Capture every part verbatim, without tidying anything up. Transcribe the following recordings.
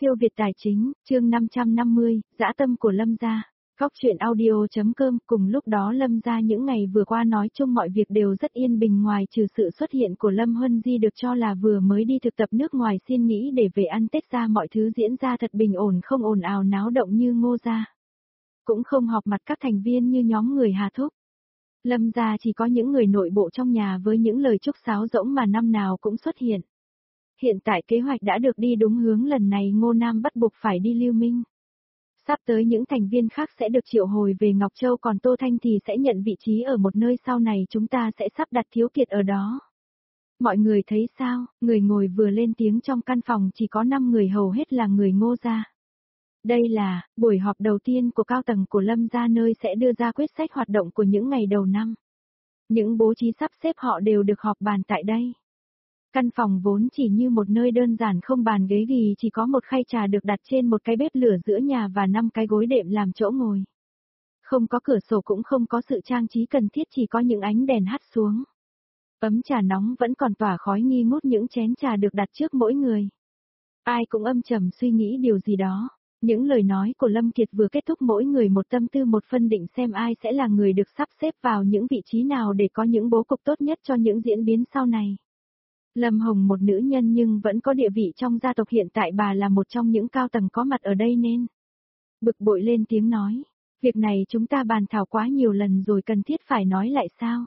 Siêu Việt Tài Chính, chương năm trăm năm mươi, dã tâm của Lâm gia. Góc truyện audio.com. Cùng lúc đó Lâm gia những ngày vừa qua nói chung mọi việc đều rất yên bình, ngoài trừ sự xuất hiện của Lâm Huân Di được cho là vừa mới đi thực tập nước ngoài xin nghỉ để về ăn Tết ra, mọi thứ diễn ra thật bình ổn, không ồn ào náo động như Ngô gia. Cũng không họp mặt các thành viên như nhóm người Hà Thúc. Lâm gia chỉ có những người nội bộ trong nhà với những lời chúc sáo rỗng mà năm nào cũng xuất hiện. Hiện tại kế hoạch đã được đi đúng hướng, lần này Ngô Nam bắt buộc phải đi Lưu Minh. Sắp tới những thành viên khác sẽ được triệu hồi về Ngọc Châu, còn Tô Thanh thì sẽ nhận vị trí ở một nơi sau này chúng ta sẽ sắp đặt Thiếu Kiệt ở đó. Mọi người thấy sao? Người ngồi vừa lên tiếng trong căn phòng chỉ có năm người, hầu hết là người Ngô gia. Đây là buổi họp đầu tiên của cao tầng của Lâm gia, nơi sẽ đưa ra quyết sách hoạt động của những ngày đầu năm. Những bố trí sắp xếp họ đều được họp bàn tại đây. Căn phòng vốn chỉ như một nơi đơn giản, không bàn ghế gì, chỉ có một khay trà được đặt trên một cái bếp lửa giữa nhà và năm cái gối đệm làm chỗ ngồi. Không có cửa sổ cũng không có sự trang trí cần thiết, chỉ có những ánh đèn hắt xuống. Ấm trà nóng vẫn còn tỏa khói nghi ngút, những chén trà được đặt trước mỗi người. Ai cũng âm trầm suy nghĩ điều gì đó. Những lời nói của Lâm Kiệt vừa kết thúc, mỗi người một tâm tư một phân định xem ai sẽ là người được sắp xếp vào những vị trí nào để có những bố cục tốt nhất cho những diễn biến sau này. Lâm Hồng, một nữ nhân nhưng vẫn có địa vị trong gia tộc, hiện tại bà là một trong những cao tầng có mặt ở đây nên bực bội lên tiếng nói, việc này chúng ta bàn thảo quá nhiều lần rồi, cần thiết phải nói lại sao?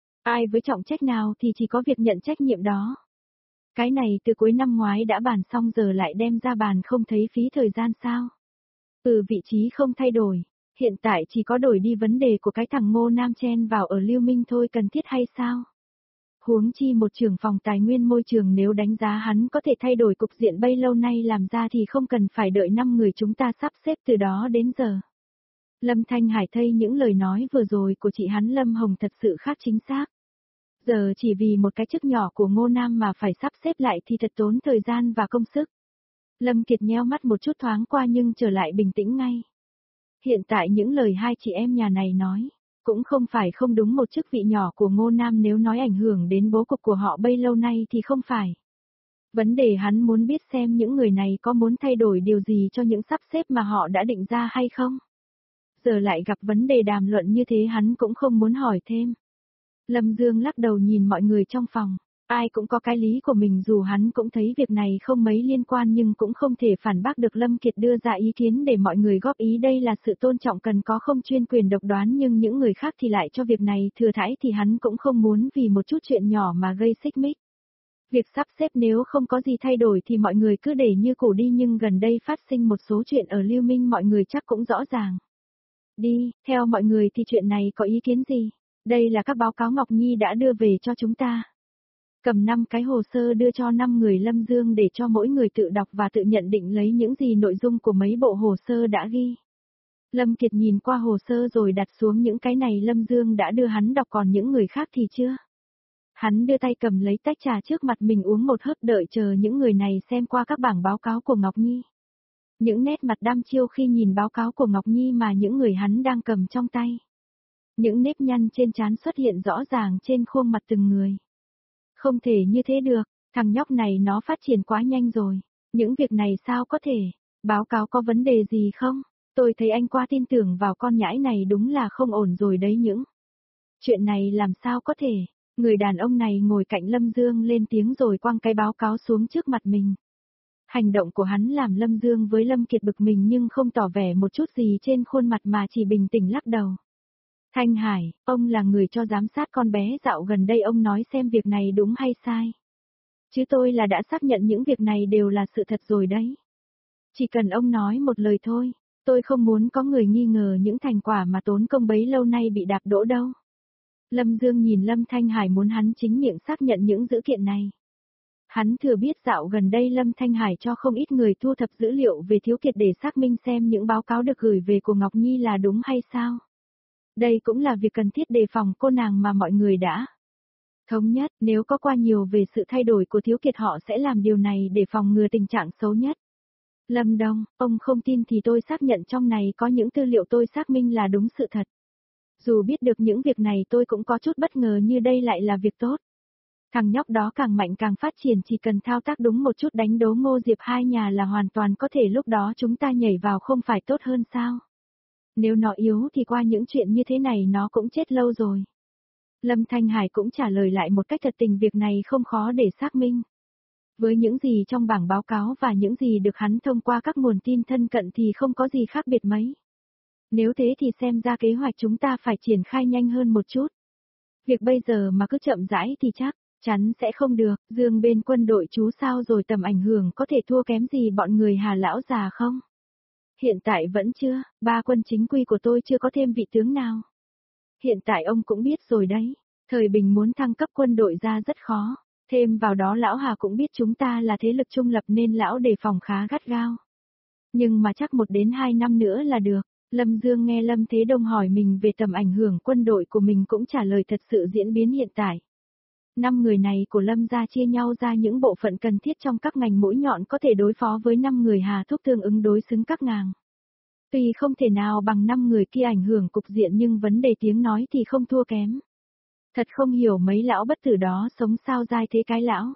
Ai với trọng trách nào thì chỉ có việc nhận trách nhiệm đó. Cái này từ cuối năm ngoái đã bàn xong giờ lại đem ra bàn, không thấy phí thời gian sao? Ừ, vị trí không thay đổi, hiện tại chỉ có đổi đi vấn đề của cái thằng Ngô Nam chen vào ở Lưu Minh thôi, cần thiết hay sao? Huống chi một trưởng phòng tài nguyên môi trường nếu đánh giá hắn có thể thay đổi cục diện bấy lâu nay làm ra thì không cần phải đợi năm người chúng ta sắp xếp từ đó đến giờ. Lâm Thanh Hải thấy những lời nói vừa rồi của chị hắn Lâm Hồng thật sự khác chính xác. Giờ chỉ vì một cái chức nhỏ của Ngô Nam mà phải sắp xếp lại thì thật tốn thời gian và công sức. Lâm Kiệt nheo mắt một chút thoáng qua nhưng trở lại bình tĩnh ngay. Hiện tại những lời hai chị em nhà này nói cũng không phải không đúng, một chức vị nhỏ của Ngô Nam nếu nói ảnh hưởng đến bố cục của họ bấy lâu nay thì không phải. Vấn đề hắn muốn biết xem những người này có muốn thay đổi điều gì cho những sắp xếp mà họ đã định ra hay không. Giờ lại gặp vấn đề đàm luận như thế hắn cũng không muốn hỏi thêm. Lâm Dương lắc đầu nhìn mọi người trong phòng, ai cũng có cái lý của mình, dù hắn cũng thấy việc này không mấy liên quan nhưng cũng không thể phản bác được Lâm Kiệt đưa ra ý kiến để mọi người góp ý, đây là sự tôn trọng cần có, không chuyên quyền độc đoán, nhưng những người khác thì lại cho việc này thừa thãi thì hắn cũng không muốn vì một chút chuyện nhỏ mà gây xích mích. Việc sắp xếp nếu không có gì thay đổi thì mọi người cứ để như cũ đi, nhưng gần đây phát sinh một số chuyện ở Lưu Minh mọi người chắc cũng rõ ràng. Đi, theo mọi người thì chuyện này có ý kiến gì? Đây là các báo cáo Ngọc Nhi đã đưa về cho chúng ta. Cầm năm cái hồ sơ đưa cho năm người Lâm Dương để cho mỗi người tự đọc và tự nhận định lấy những gì nội dung của mấy bộ hồ sơ đã ghi. Lâm Kiệt nhìn qua hồ sơ rồi đặt xuống, những cái này Lâm Dương đã đưa hắn đọc, còn những người khác thì chưa. Hắn đưa tay cầm lấy tách trà trước mặt mình uống một hớp, đợi chờ những người này xem qua các bảng báo cáo của Ngọc Nhi. Những nét mặt đăm chiêu khi nhìn báo cáo của Ngọc Nhi mà những người hắn đang cầm trong tay. Những nếp nhăn trên trán xuất hiện rõ ràng trên khuôn mặt từng người. Không thể như thế được, thằng nhóc này nó phát triển quá nhanh rồi. Những việc này sao có thể? Báo cáo có vấn đề gì không? Tôi thấy anh quá tin tưởng vào con nhãi này, đúng là không ổn rồi đấy. Những chuyện này làm sao có thể? Người đàn ông này ngồi cạnh Lâm Dương lên tiếng rồi quăng cái báo cáo xuống trước mặt mình. Hành động của hắn làm Lâm Dương với Lâm Kiệt bực mình nhưng không tỏ vẻ một chút gì trên khuôn mặt mà chỉ bình tĩnh lắc đầu. Thanh Hải, ông là người cho giám sát con bé dạo gần đây, ông nói xem việc này đúng hay sai. Chứ tôi là đã xác nhận những việc này đều là sự thật rồi đấy. Chỉ cần ông nói một lời thôi, tôi không muốn có người nghi ngờ những thành quả mà tốn công bấy lâu nay bị đạp đổ đâu. Lâm Dương nhìn Lâm Thanh Hải muốn hắn chính miệng xác nhận những dữ kiện này. Hắn thừa biết dạo gần đây Lâm Thanh Hải cho không ít người thu thập dữ liệu về Thiếu Kiệt để xác minh xem những báo cáo được gửi về của Ngọc Nhi là đúng hay sao. Đây cũng là việc cần thiết đề phòng cô nàng mà mọi người đã thống nhất, nếu có qua nhiều về sự thay đổi của Thiếu Kiệt họ sẽ làm điều này để phòng ngừa tình trạng xấu nhất. Lâm Đông, ông không tin thì tôi xác nhận trong này có những tư liệu tôi xác minh là đúng sự thật. Dù biết được những việc này tôi cũng có chút bất ngờ, như đây lại là việc tốt. Thằng nhóc đó càng mạnh càng phát triển, chỉ cần thao tác đúng một chút đánh đố Ngô Diệp hai nhà là hoàn toàn có thể, lúc đó chúng ta nhảy vào không phải tốt hơn sao? Nếu nó yếu thì qua những chuyện như thế này nó cũng chết lâu rồi. Lâm Thanh Hải cũng trả lời lại một cách thật tình, việc này không khó để xác minh. Với những gì trong bảng báo cáo và những gì được hắn thông qua các nguồn tin thân cận thì không có gì khác biệt mấy. Nếu thế thì xem ra kế hoạch chúng ta phải triển khai nhanh hơn một chút. Việc bây giờ mà cứ chậm rãi thì chắc chắn sẽ không được. Dương bên quân đội chú sao rồi, tầm ảnh hưởng có thể thua kém gì bọn người Hà lão già không? Hiện tại vẫn chưa, ba quân chính quy của tôi chưa có thêm vị tướng nào. Hiện tại ông cũng biết rồi đấy, thời bình muốn thăng cấp quân đội ra rất khó. Thêm vào đó lão Hà cũng biết chúng ta là thế lực trung lập nên lão đề phòng khá gắt gao. Nhưng mà chắc một đến hai năm nữa là được. Lâm Dương nghe Lâm Thế Đông hỏi mình về tầm ảnh hưởng quân đội của mình cũng trả lời thật sự diễn biến hiện tại. Năm người này của Lâm gia chia nhau ra những bộ phận cần thiết trong các ngành mũi nhọn có thể đối phó với năm người Hà Thúc tương ứng đối xứng các ngàng. Tuy không thể nào bằng năm người kia ảnh hưởng cục diện nhưng vấn đề tiếng nói thì không thua kém. Thật không hiểu mấy lão bất tử đó sống sao dai thế cái lão.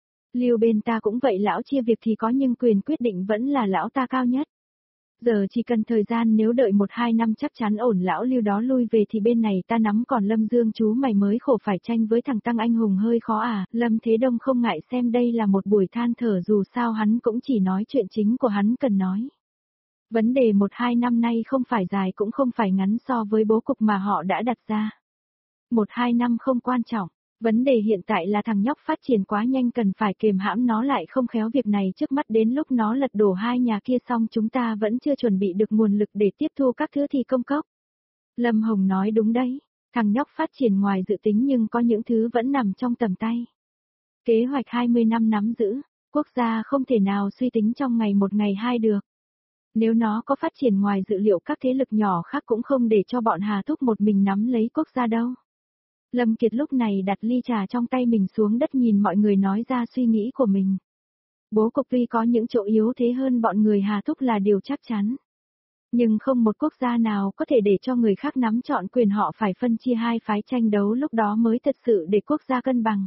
Lưu bên ta cũng vậy, lão chia việc thì có nhưng quyền quyết định vẫn là lão ta cao nhất. Giờ chỉ cần thời gian, nếu đợi một hai năm chắc chắn ổn, lão Lưu đó lui về thì bên này ta nắm, còn Lâm Dương chú mày mới khổ phải tranh với thằng Tăng anh hùng hơi khó à. Lâm Thế Đông không ngại xem đây là một buổi than thở, dù sao hắn cũng chỉ nói chuyện chính của hắn cần nói. Vấn đề một hai năm nay không phải dài cũng không phải ngắn so với bố cục mà họ đã đặt ra. Một hai năm không quan trọng, vấn đề hiện tại là thằng nhóc phát triển quá nhanh, cần phải kềm hãm nó lại, không khéo việc này trước mắt đến lúc nó lật đổ hai nhà kia xong chúng ta vẫn chưa chuẩn bị được nguồn lực để tiếp thu các thứ thì công cốc. Lâm Hồng nói đúng đấy, thằng nhóc phát triển ngoài dự tính nhưng có những thứ vẫn nằm trong tầm tay. Kế hoạch hai mươi năm nắm giữ, quốc gia không thể nào suy tính trong ngày một ngày hai được. Nếu nó có phát triển ngoài dự liệu, các thế lực nhỏ khác cũng không để cho bọn Hà Thúc một mình nắm lấy quốc gia đâu. Lâm Kiệt lúc này đặt ly trà trong tay mình xuống đất, nhìn mọi người nói ra suy nghĩ của mình. Bố cục tuy có những chỗ yếu thế hơn bọn người Hà Thúc là điều chắc chắn. Nhưng không một quốc gia nào có thể để cho người khác nắm trọn quyền, họ phải phân chia hai phái tranh đấu, lúc đó mới thật sự để quốc gia cân bằng.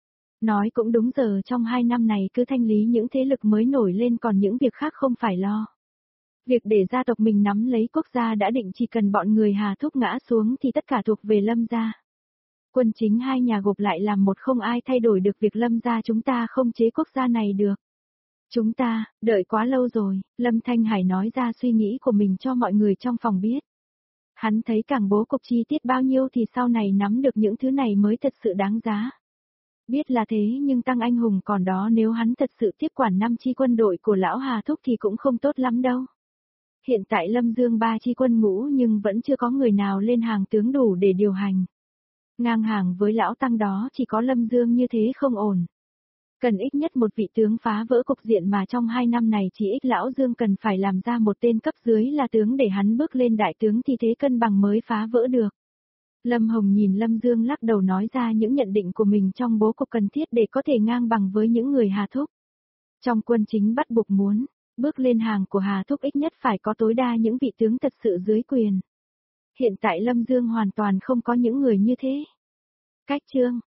Nói cũng đúng, giờ trong hai năm này cứ thanh lý những thế lực mới nổi lên, còn những việc khác không phải lo. Việc để gia tộc mình nắm lấy quốc gia đã định, chỉ cần bọn người Hà Thúc ngã xuống thì tất cả thuộc về Lâm gia. Quân chính hai nhà gộp lại làm một, không ai thay đổi được việc Lâm gia chúng ta không chế quốc gia này được. Chúng ta, đợi quá lâu rồi, Lâm Thanh Hải nói ra suy nghĩ của mình cho mọi người trong phòng biết. Hắn thấy càng bố cục chi tiết bao nhiêu thì sau này nắm được những thứ này mới thật sự đáng giá. Biết là thế nhưng Tăng anh hùng còn đó, nếu hắn thật sự tiếp quản năm chi quân đội của lão Hà Thúc thì cũng không tốt lắm đâu. Hiện tại Lâm Dương ba chi quân ngũ nhưng vẫn chưa có người nào lên hàng tướng đủ để điều hành. Ngang hàng với lão Tăng đó chỉ có Lâm Dương, như thế không ổn. Cần ít nhất một vị tướng phá vỡ cục diện, mà trong hai năm này chỉ ít lão Dương cần phải làm ra một tên cấp dưới là tướng để hắn bước lên đại tướng, thì thế cân bằng mới phá vỡ được. Lâm Hồng nhìn Lâm Dương lắc đầu nói ra những nhận định của mình trong bố cục cần thiết để có thể ngang bằng với những người Hà Thúc. Trong quân chính bắt buộc muốn bước lên hàng của Hà Thúc ít nhất phải có tối đa những vị tướng thật sự dưới quyền. Hiện tại Lâm Dương hoàn toàn không có những người như thế. Cách chương